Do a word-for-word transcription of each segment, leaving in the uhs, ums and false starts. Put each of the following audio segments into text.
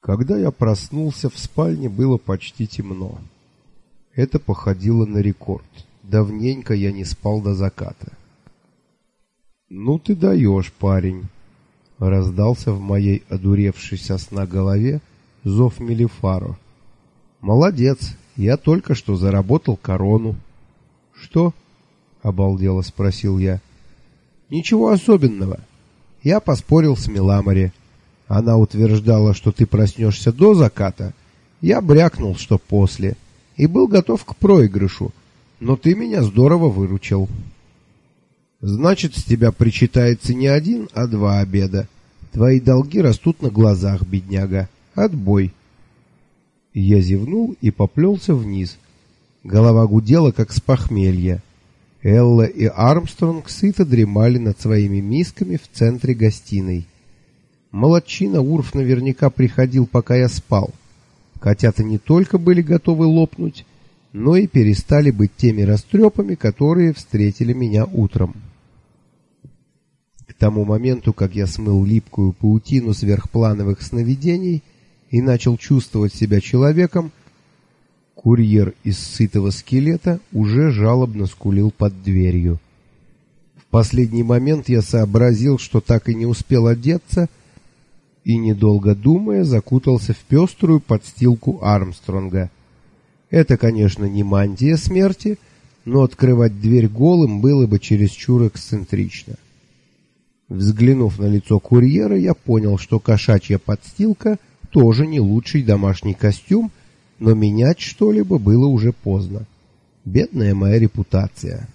Когда я проснулся, в спальне было почти темно. Это походило на рекорд. Давненько я не спал до заката. «Ну ты даешь, парень!» — раздался в моей одуревшей со сна голове зов Мелифаро. «Молодец! Я только что заработал корону». «Что?» — обалдело спросил я. «Ничего особенного. Я поспорил с Меламори. Она утверждала, что ты проснешься до заката. Я брякнул, что после. И был готов к проигрышу. Но ты меня здорово выручил». «Значит, с тебя причитается не один, а два обеда. Твои долги растут на глазах, бедняга. Отбой». Я зевнул и поплелся вниз. Голова гудела, как с похмелья. Элла и Армстронг сыто дремали над своими мисками в центре гостиной. Молодчина Урф наверняка приходил, пока я спал. Котята не только были готовы лопнуть, но и перестали быть теми растрепами, которые встретили меня утром. К тому моменту, как я смыл липкую паутину сверхплановых сновидений и начал чувствовать себя человеком, курьер из сытого скелета уже жалобно скулил под дверью. В последний момент я сообразил, что так и не успел одеться, и, недолго думая, закутался в пеструю подстилку Армстронга. Это, конечно, не мантия смерти, но открывать дверь голым было бы чересчур эксцентрично. Взглянув на лицо курьера, я понял, что кошачья подстилка тоже не лучший домашний костюм, но менять что-либо было уже поздно. Бедная моя репутация.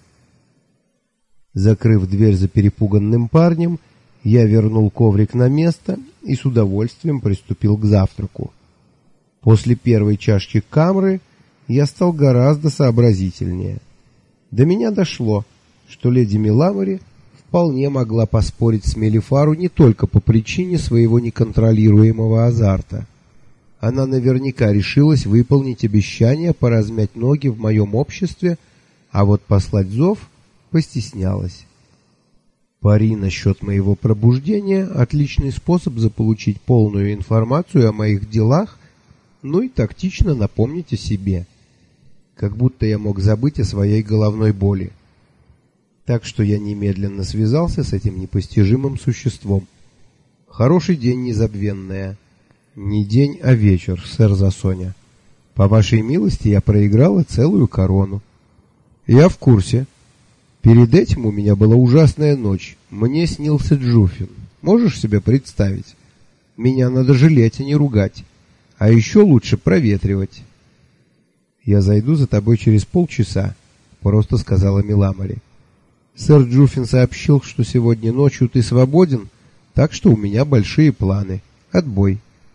Закрыв дверь за перепуганным парнем, я вернул коврик на место и с удовольствием приступил к завтраку. После первой чашки камры я стал гораздо сообразительнее. До меня дошло, что леди Меламори вполне могла поспорить с Мелифару не только по причине своего неконтролируемого азарта. Она наверняка решилась выполнить обещание поразмять ноги в моем обществе, а вот послать зов постеснялась. Пари насчет моего пробуждения — отличный способ заполучить полную информацию о моих делах, ну и тактично напомнить о себе. Как будто я мог забыть о своей головной боли. Так что я немедленно связался с этим непостижимым существом. «Хороший день, незабвенная». «Не день, а вечер, сэр Засоня. По вашей милости я проиграла целую корону». «Я в курсе. Перед этим у меня была ужасная ночь. Мне снился Джуфин. Можешь себе представить? Меня надо жалеть, а не ругать. А еще лучше проветривать». «Я зайду за тобой через полчаса», — просто сказала Меламори. «Сэр Джуфин сообщил, что сегодня ночью ты свободен, так что у меня большие планы. Отбой».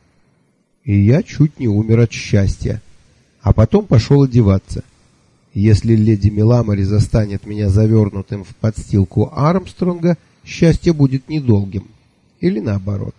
И я чуть не умер от счастья, а потом пошел одеваться. Если леди Меламори застанет меня завернутым в подстилку Армстронга, счастье будет недолгим. Или наоборот.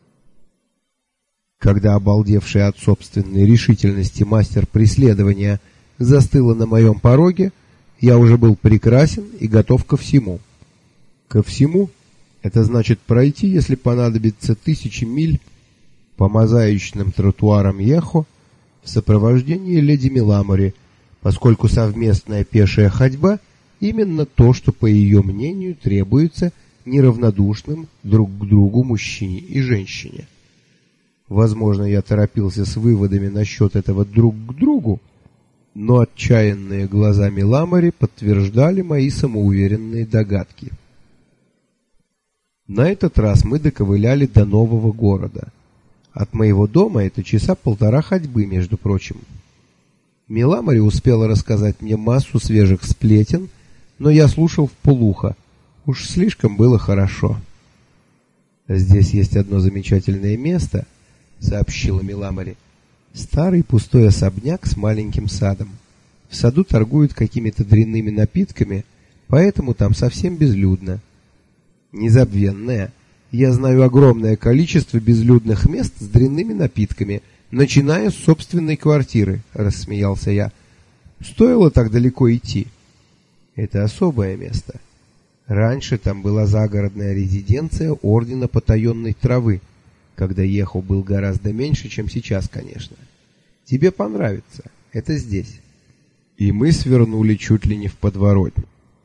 Когда обалдевший от собственной решительности мастер преследования застыла на моем пороге, я уже был прекрасен и готов ко всему. Ко всему — это значит пройти, если понадобится, тысячи миль по мозаичным тротуарам Йехо в сопровождении леди Меламори, поскольку совместная пешая ходьба — именно то, что, по ее мнению, требуется неравнодушным друг к другу мужчине и женщине. Возможно, я торопился с выводами насчет этого друг к другу, но отчаянные глаза Меламори подтверждали мои самоуверенные догадки. На этот раз мы доковыляли до нового города. От моего дома это часа полтора ходьбы, между прочим. Меламори успела рассказать мне массу свежих сплетен, но я слушал вполуха. Уж слишком было хорошо. «Здесь есть одно замечательное место», — сообщила Меламори. «Старый пустой особняк с маленьким садом. В саду торгуют какими-то дрянными напитками, поэтому там совсем безлюдно». «Незабвенная. Я знаю огромное количество безлюдных мест с дрянными напитками, начиная с собственной квартиры», — рассмеялся я. «Стоило так далеко идти?» «Это особое место. Раньше там была загородная резиденция Ордена Потаенной Травы. Когда ехал, был гораздо меньше, чем сейчас, конечно. Тебе понравится. Это здесь. И мы свернули чуть ли не в подворотню.